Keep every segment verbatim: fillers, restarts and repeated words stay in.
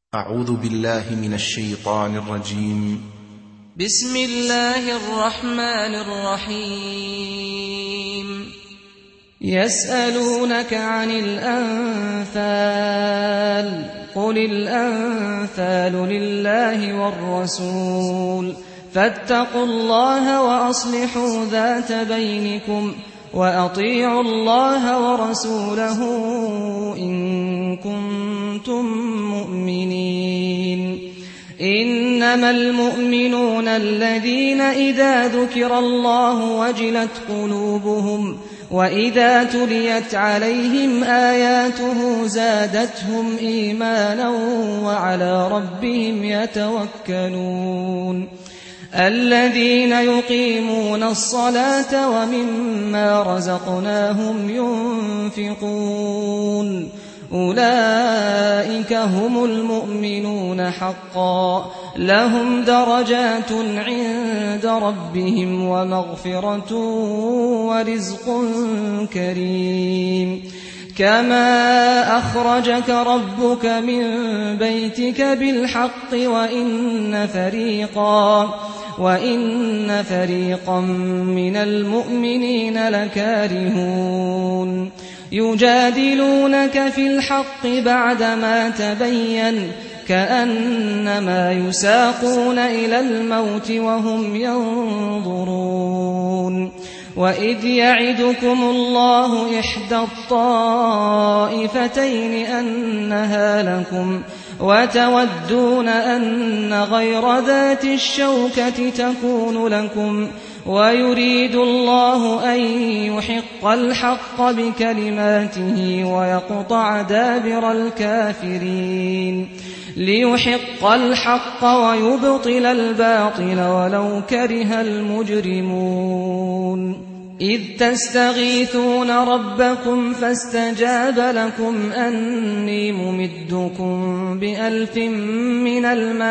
أعوذ بالله من الشيطان الرجيم. بسم الله الرحمن الرحيم. يسألونك عن الأنفال قل الأنفال لله والرسول فاتقوا الله وأصلحوا ذات بينكم وأطيعوا الله ورسوله إن كنتم مؤمنين. إنما المؤمنون الذين إذا ذكر الله وجلت قلوبهم وإذا تليت عليهم آياته زادتهم إيمانا وعلى ربهم يتوكلون. الذين يقيمون الصلاة ومما رزقناهم ينفقون أولئك هم المؤمنون حقا لهم درجات عند ربهم ومغفرة ورزق كريم. كما أخرجك ربك من بيتك بالحق وإن فريقا وإن فريقا من المؤمنين لكارهون يجادلونك في الحق بعدما تبين كأنما يساقون إلى الموت وهم ينظرون. وإذ يعدكم الله إحدى الطائفتين أنها لكم وتودون أن غير ذات الشوكة تكون لكم ويريد الله أن يحق الحق بكلماته ويقطع دابر الكافرين ليحق الحق ويبطل الباطل ولو كره المجرمون. إذ تستغيثون ربكم فاستجاب لكم أني ممدكم بألف من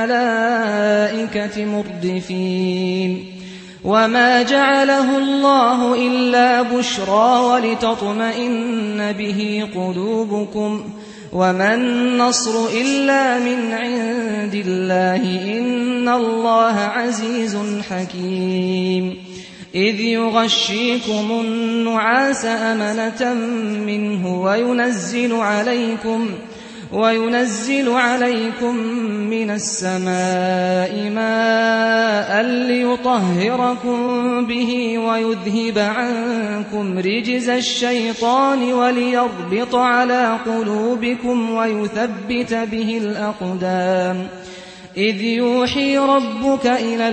الملائكة مردفين. وما جعله الله إلا بشرى ولتطمئن به قلوبكم وما النصر إلا من عند الله إن الله عزيز حكيم. إذ يغشيكم النعاس أمنة منه وينزل عليكم وينزل عليكم من السماء ماء ليطهركم به ويذهب عنكم رجز الشيطان وليربط على قلوبكم ويثبت به الأقدام. إذ يوحي ربك إلى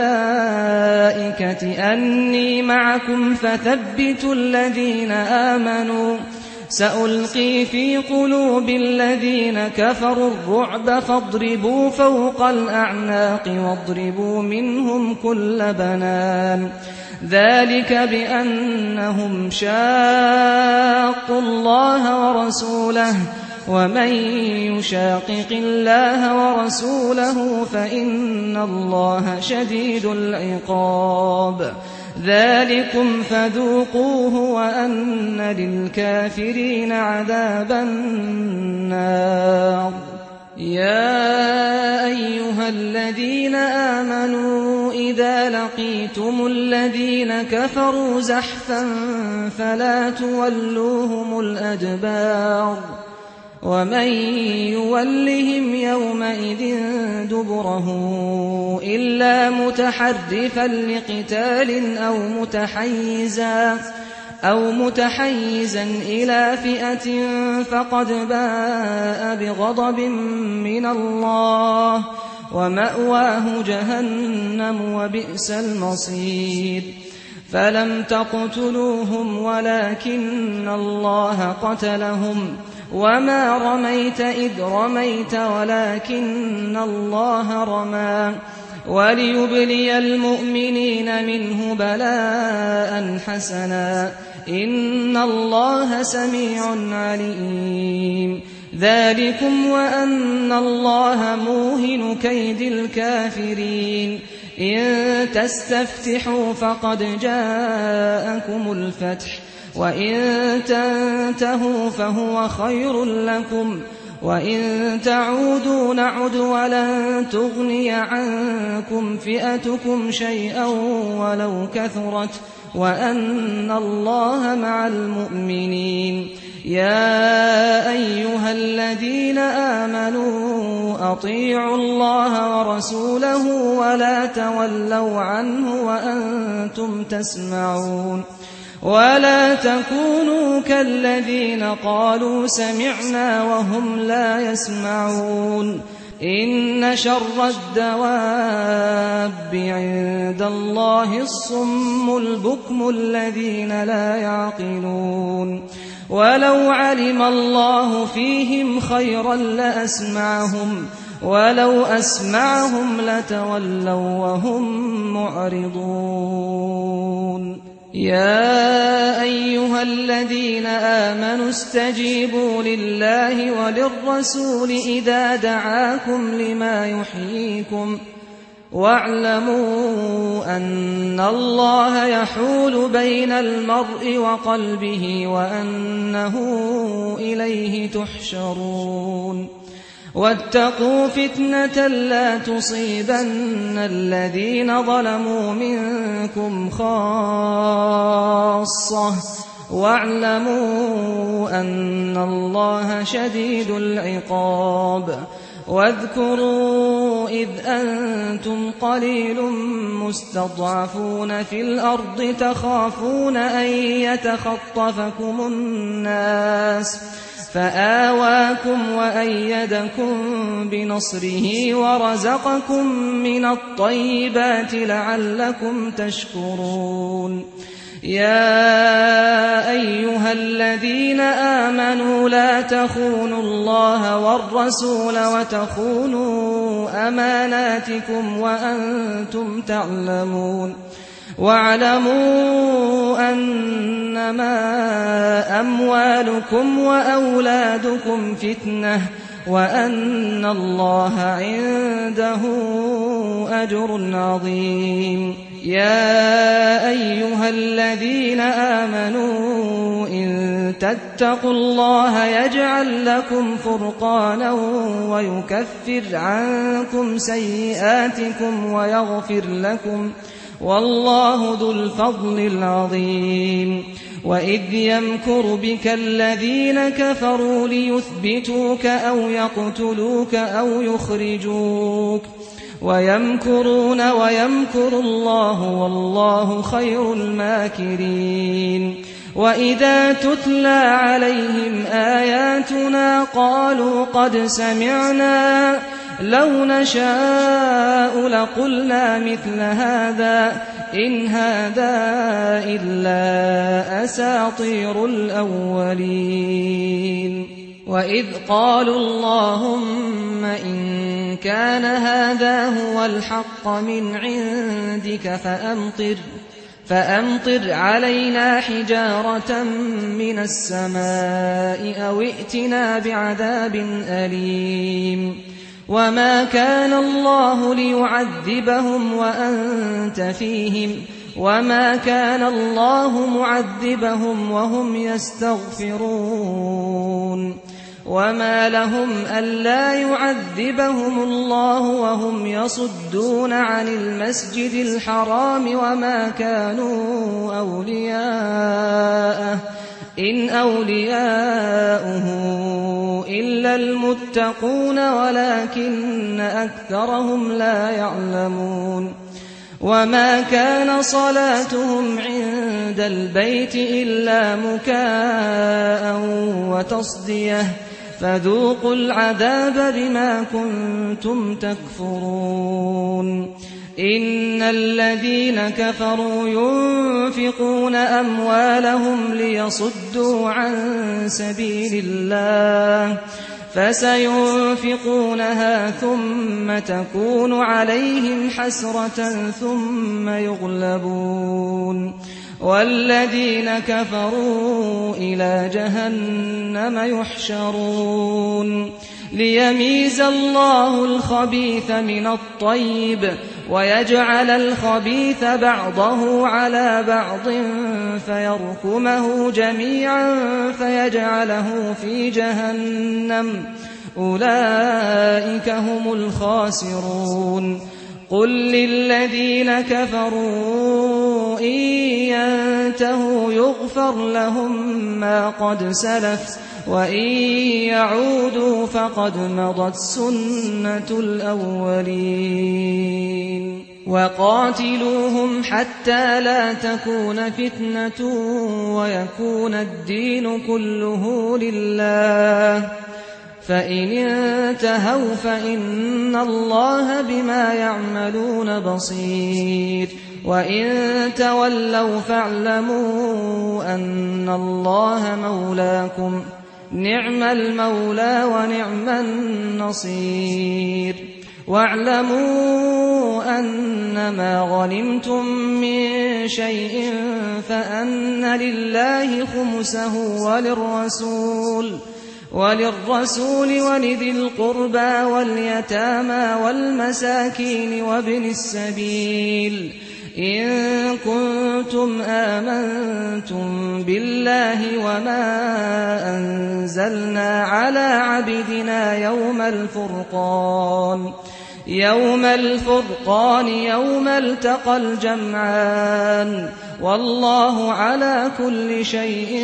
الملائكة أني معكم فثبتوا الذين آمنوا سألقي في قلوب الذين كفروا الرعب فاضربوا فوق الأعناق واضربوا منهم كل بنان. ذلك بأنهم شاقوا الله ورسوله ومن يشاقق الله ورسوله فإن الله شديد العقاب. ذلكم فذوقوه وأن للكافرين عذاب النار. يا أيها الذين آمنوا إذا لقيتم الذين كفروا زحفا فلا تولوهم الأدبار ومن يولهم يومئذ دبره إلا متحرفا لقتال أو متحيزا أو متحيزا إلى فئة فقد باء بغضب من الله ومأواه جهنم وبئس المصير. فلم تقتلوهم ولكن الله قتلهم وما رميت إذ رميت ولكن الله رمى وليبلي المؤمنين منه بلاء حسنا إن الله سميع عليم. ذلكم وأن الله موهن كيد الكافرين. إن تستفتحوا فقد جاءكم الفتح وإن تنتهوا فهو خير لكم وإن تعودوا نعد ولن تغني عنكم فئتكم شيئا ولو كثرت وأن الله مع المؤمنين. يا أيها الذين آمنوا أطيعوا الله ورسوله ولا تولوا عنه وأنتم تسمعون ولا تكونوا كالذين قالوا سمعنا وهم لا يسمعون. إن شر الدواب عند الله الصم البكم الذين لا يعقلون. ولو علم الله فيهم خيرا لأسمعهم ولو أسمعهم لتولوا وهم معرضون. يا أيها الذين آمنوا استجيبوا لله وللرسول إذا دعاكم لما يحييكم واعلموا أن الله يحول بين المرء وقلبه وأنه إليه تحشرون. واتقوا فتنة لا تصيبن الذين ظلموا منكم خاصة واعلموا أن الله شديد العقاب. واذكروا إذ أنتم قليل مستضعفون في الأرض تخافون أن يتخطفكم الناس فآواكم وأيدكم بنصره ورزقكم من الطيبات لعلكم تشكرون. يا أيها الذين آمنوا لا تخونوا الله والرسول وتخونوا أماناتكم وأنتم تعلمون. واعلموا أنما أموالكم وأولادكم فتنة وأن الله عنده أجر عظيم. يا أيها الذين آمنوا إن تتقوا الله يجعل لكم فرقانا ويكفر عنكم سيئاتكم ويغفر لكم والله ذو الفضل العظيم. وإذ يمكر بك الذين كفروا ليثبتوك أو يقتلوك أو يخرجوك ويمكرون ويمكر الله والله خير الماكرين. وإذا تتلى عليهم آياتنا قالوا قد سمعنا لو نشاء لقلنا مثل هذا إن هذا إلا أساطير الأولين. وإذ قالوا اللهم إن كان هذا هو الحق من عندك فأمطر فأمطر علينا حجارة من السماء أو ائتنا بعذاب أليم. وما كان الله ليعذبهم وأنت فيهم وما كان الله معذبهم وهم يستغفرون. وما لهم ألا يعذبهم الله وهم يصدون عن المسجد الحرام وما كانوا أولياءه إن أولياؤه إلا المتقون ولكن أكثرهم لا يعلمون. وما كان صلاتهم عند البيت إلا مكاء وتصدية فذوقوا العذاب بما كنتم تكفرون. إن الذين كفروا ينفقون أموالهم ليصدوا عن سبيل الله فسينفقونها ثم تكون عليهم حسرة ثم يغلبون والذين كفروا إلى جهنم يحشرون. ليميز الله الخبيث من الطيب ويجعل الخبيث بعضه على بعض فيركمه جميعا فيجعله في جهنم أولئك هم الخاسرون قل للذين كفروا إن ينتهوا يغفر لهم ما قد سلف وإن يعودوا فقد مضت سنة الأولين وقاتلوهم حتى لا تكون فتنة ويكون الدين كله لله فإن انتهوا فإن الله بما يعملون بصير وإن تولوا فاعلموا أن الله مولاكم نعم المولى ونعم النصير واعلموا أنما غنمتم من شيء فأن لله خمسه وللرسول وللرسول ولذي القربى واليتامى والمساكين وابن السبيل إن كنتم آمنتم بالله وما أنزلنا على عبدنا يوم الفرقان يوم الفرقان يوم التقى الجمعان والله على كل شيء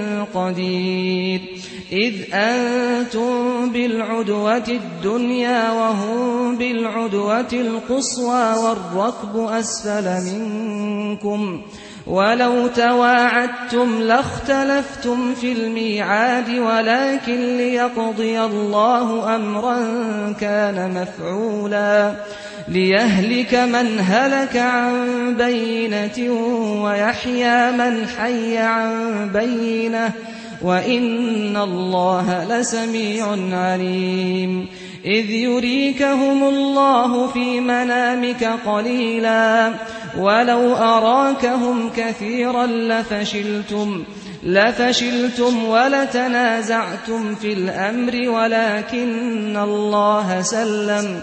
قدير إذ أنتم بالعدوة الدنيا وهم بالعدوة القصوى والركب أسفل منكم ولو تواعدتم لاختلفتم في الميعاد ولكن ليقضي الله أمرا كان مفعولا ليهلك من هلك عن بينة ويحيى من حي عن بينة وإن الله لسميع عليم إذ يريكهم الله في منامك قليلا ولو أراكهم كثيرا لفشلتم لفشلتم ولتنازعتم في الأمر ولكن الله سلم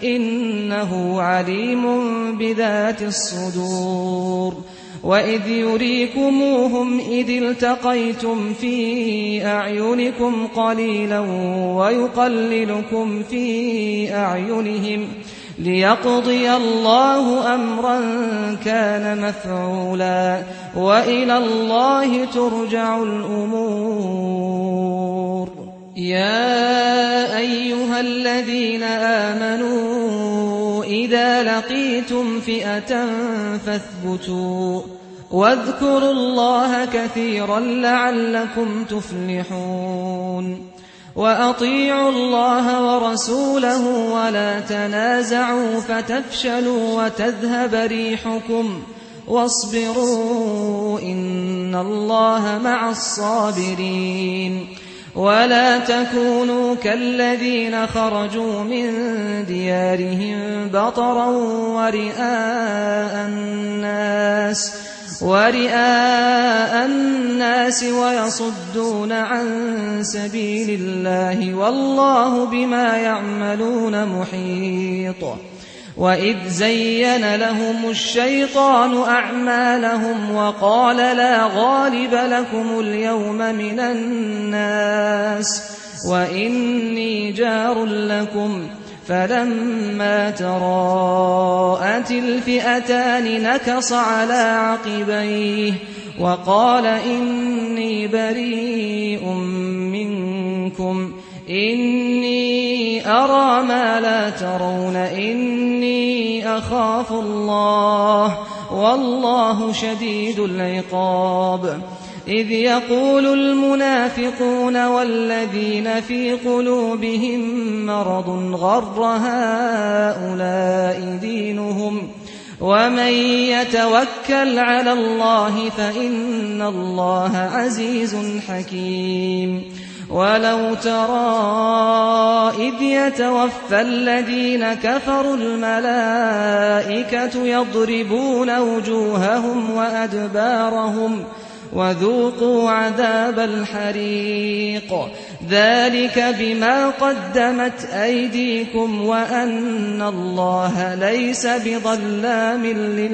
إنه عليم بذات الصدور وإذ يريكموهم إذ التقيتم في أعينكم قليلا ويقللكم في أعينهم ليقضي الله أمرا كان مفعولا وإلى الله ترجع الأمور يا أيها الذين آمنوا إذا لقيتم فئة فاثبتوا واذكروا الله كثيرا لعلكم تفلحون وأطيعوا الله ورسوله ولا تنازعوا فتفشلوا وتذهب ريحكم واصبروا إن الله مع الصابرين ولا تكونوا كالذين خرجوا من ديارهم بطرا ورئاء الناس ورئاء الناس ويصدون عن سبيل الله والله بما يعملون محيط وإذ زين لهم الشيطان أعمالهم وقال لا غالب لكم اليوم من الناس وإني جار لكم فلما تراءت الفئتان نكص على عقبيه وقال إني بريء منكم إني أرى ما لا ترون إني أخاف الله والله شديد العقاب إذ يقول المنافقون والذين في قلوبهم مرض غر هؤلاء دينهم ومن يتوكل على الله فإن الله عزيز حكيم ولو ترى إذ يتوفى الذين كفروا الملائكة يضربون وجوههم وأدبارهم وذوقوا عذاب الحريق ذلك بما قدمت أيديكم وأن الله ليس بظلام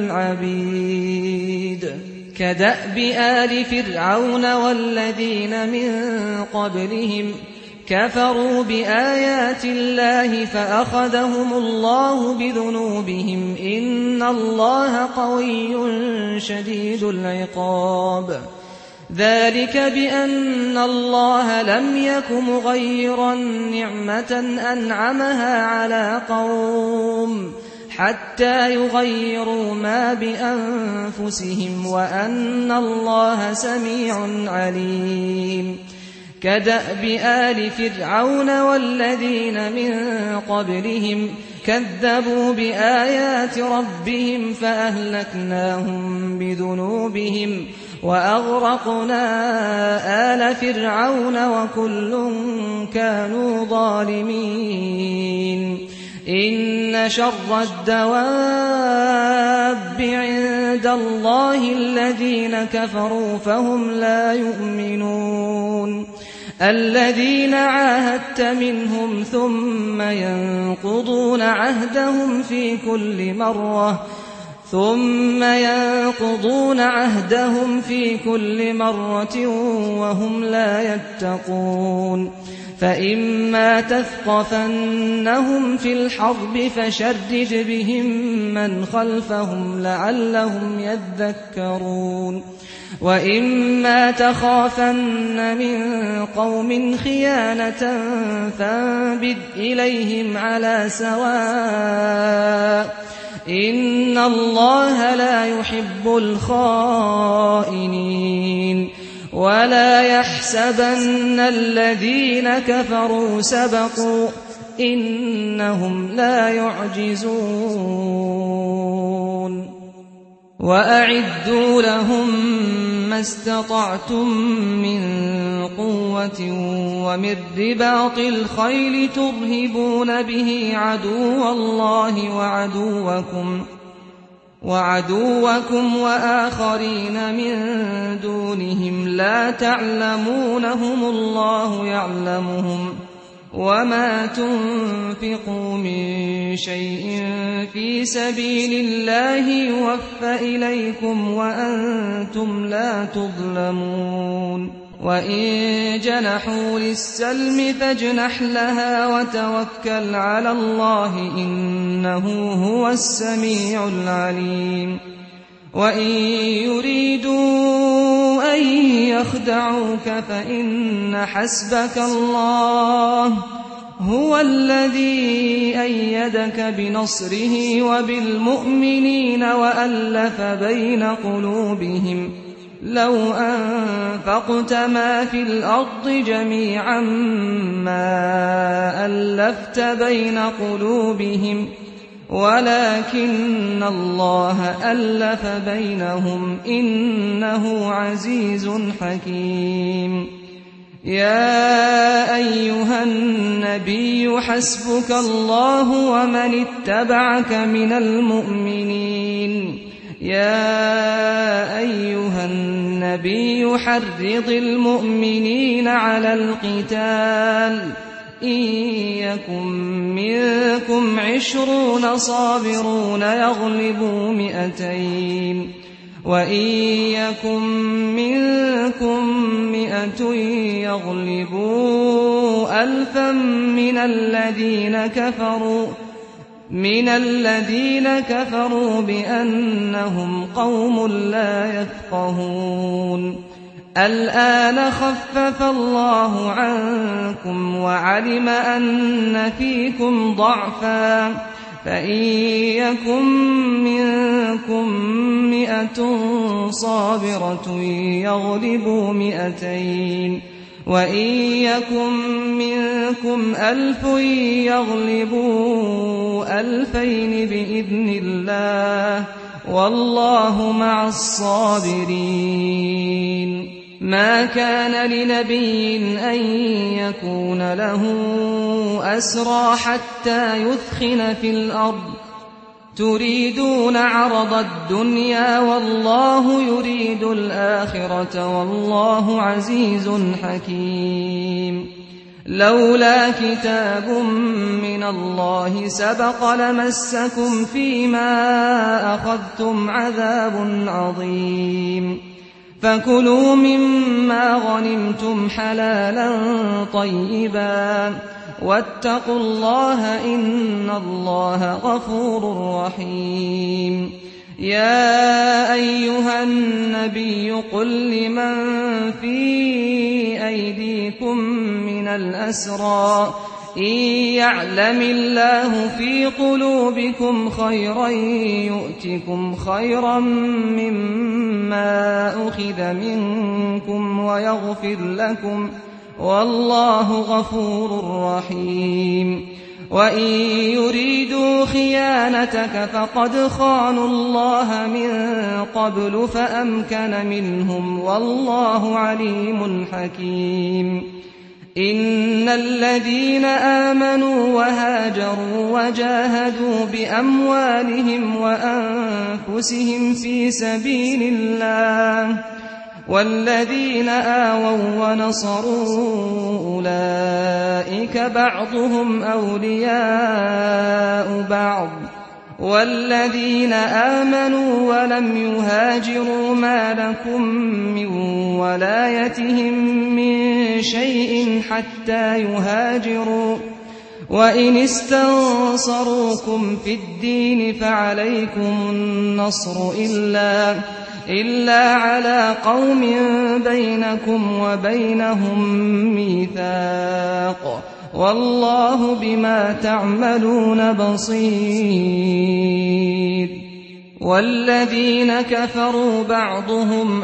للعبيد كدأب آل فرعون والذين من قبلهم كفروا بآيات الله فأخذهم الله بذنوبهم إن الله قوي شديد العقاب ذلك بأن الله لم يك مغيرا نعمة أنعمها على قوم حتى يغيروا ما بأنفسهم وأن الله سميع عليم كدأب آل فرعون والذين من قبلهم كذبوا بآيات ربهم فأهلكناهم بذنوبهم وأغرقنا آل فرعون وكل كانوا ظالمين إن شر الدواب عند الله الذين كفروا فهم لا يؤمنون الذين عاهدت منهم ثم ينقضون عهدهم في كل مرة ثم ينقضون عهدهم في كل مرة وهم لا يتقون فإما تثقفنهم في الحرب فشرد بهم من خلفهم لعلهم يذكرون وإما تخافن من قوم خيانة فانبذ إليهم على سواء إن الله لا يحب الخائنين ولا يحسبن الذين كفروا سبقوا إنهم لا يعجزون وأعدوا لهم ما استطعتم من قوة ومن رباط الخيل ترهبون به عدو الله وعدوكم وعدوكم وآخرين من دونهم لا تعلمونهم الله يعلمهم وما تنفقوا من شيء في سبيل الله يوفى إليكم وأنتم لا تظلمون وإن جنحوا للسلم فاجنح لها وتوكل على الله إنه هو السميع العليم وإن يريدوا أن يخدعوك فإن حسبك الله هو الذي أيدك بنصره وبالمؤمنين وألف بين قلوبهم لو أنفقت ما في الأرض جميعا ما ألفت بين قلوبهم ولكن الله ألف بينهم إنه عزيز حكيم يا أيها النبي حسبك الله ومن اتبعك من المؤمنين يا أيها النبي حرض المؤمنين على القتال إن يكن منكم عشرون صابرون يغلبوا مئتين وإن يكن منكم مئة يغلبوا ألفا من الذين كفروا من الذين كفروا بأنهم قوم لا يفقهون الآن خفف الله عنكم وعلم أن فيكم ضعفا فإن يكن منكم مئة صابرة يغلبوا مئتين وإن يكن منكم ألف يغلبوا ألفين بإذن الله والله مع الصابرين ما كان لنبي أن يكون له أسرى حتى يثخن في الأرض تريدون عرض الدنيا والله يريد الآخرة والله عزيز حكيم لولا كتاب من الله سبق لمسكم فيما أخذتم عذاب عظيم فكلوا مما غنمتم حلالا طيبا واتقوا الله إن الله غفور رحيم. يا أيها النبي قل لمن في أيديكم من الأسرى إن يعلم الله في قلوبكم خيرا يؤتكم خيرا مما أخذ منكم ويغفر لكم والله غفور رحيم. وإن يريدوا خيانتك فقد خانوا الله من قبل فأمكن منهم والله عليم حكيم. إن الذين آمنوا وهاجروا وجاهدوا بأموالهم وأنفسهم في سبيل الله والذين آووا ونصروا أولئك بعضهم أولياء بعض والذين آمنوا ولم يهاجروا ما لكم من ولايتهم من شيء حتى يهاجروا وإن استنصروكم في الدين فعليكم النصر إلا إلا على قوم بينكم وبينهم ميثاق والله بما تعملون بصير. والذين كفروا بعضهم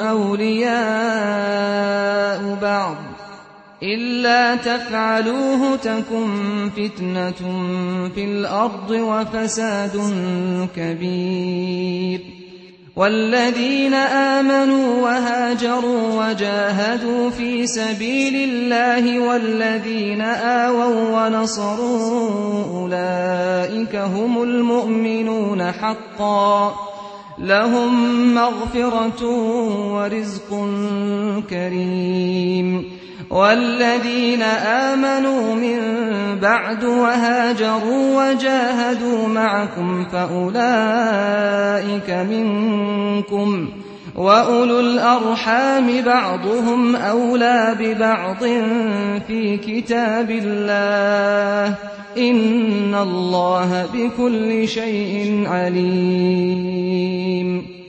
أولياء بعض إلا تفعلوه تكن فتنة في الأرض وفساد كبير. والذين آمنوا وهاجروا وجاهدوا في سبيل الله والذين آووا ونصروا أولئك هم المؤمنون حقا لهم مغفرة ورزق كريم. والذين آمنوا من بعد وهاجروا وجاهدوا معكم فأولئك منكم وأولو الأرحام بعضهم أولى ببعض في كتاب الله إن الله بكل شيء عليم.